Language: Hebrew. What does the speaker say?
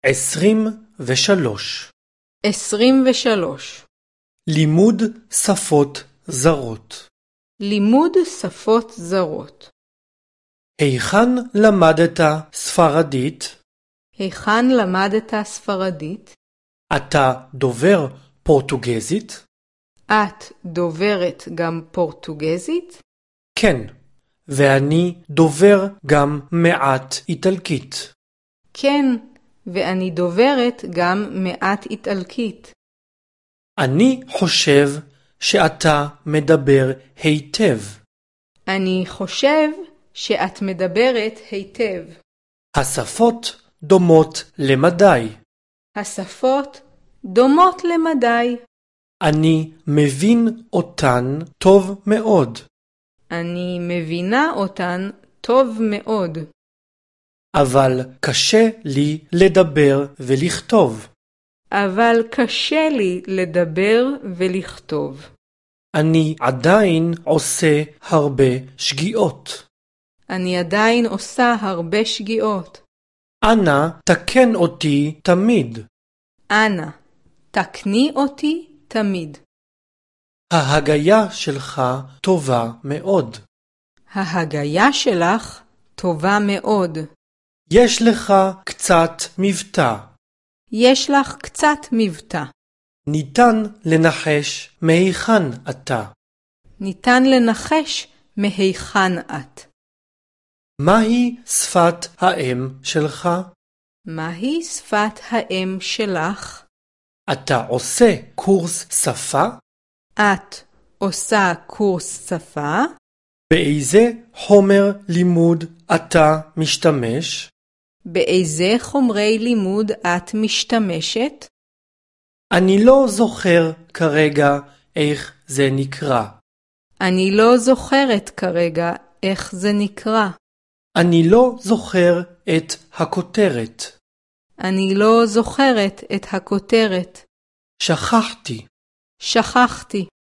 23. 23. לימוד שפות זרות. לימוד שפות זרות. היכן למדת ספרדית? היכן למדת ספרדית? אתה דובר פורטוגזית? את דוברת גם פורטוגזית? כן, ואני דובר גם מעט איטלקית. כן, ואני דוברת גם מעט איטלקית. אני חושב שאתה מדבר היטב. אני חושב שאת מדברת היטב. השפות דומות למדי. השפות דומות למדי. אני מבין אותן טוב מאוד. אני מבינה אותן טוב מאוד. אבל קשה לי לדבר ולכתוב. אבל קשה לי לדבר ולכתוב. אני עדיין עושה הרבה שגיאות. אני עדיין עושה הרבה שגיאות. אנא תקן אותי תמיד. אנא, תקני אותי תמיד. ההגיה שלך טובה מאוד. ההגיה שלך טובה מאוד. יש לך קצת מבטא. יש לך קצת מבטא. ניתן לנחש מהיכן אתה. ניתן לנחש מהיכן את. מהי שפת האם שלך? מהי שפת האם שלך? אתה עושה קורס שפה? את עושה קורס שפה? באיזה חומר לימוד אתה משתמש? באיזה חומרי לימוד את משתמשת? אני לא זוכר כרגע איך זה נקרא. אני לא זוכרת כרגע איך זה נקרא. אני לא זוכר את הכותרת. אני לא זוכרת את הכותרת. שכחתי. שכחתי.